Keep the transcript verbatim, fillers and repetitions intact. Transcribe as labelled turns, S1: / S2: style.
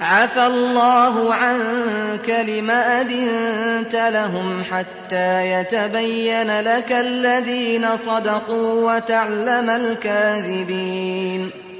S1: عفى الله عنك لم أذنت لهم حتى يتبين لك الذين صدقوا وتعلم الكاذبين.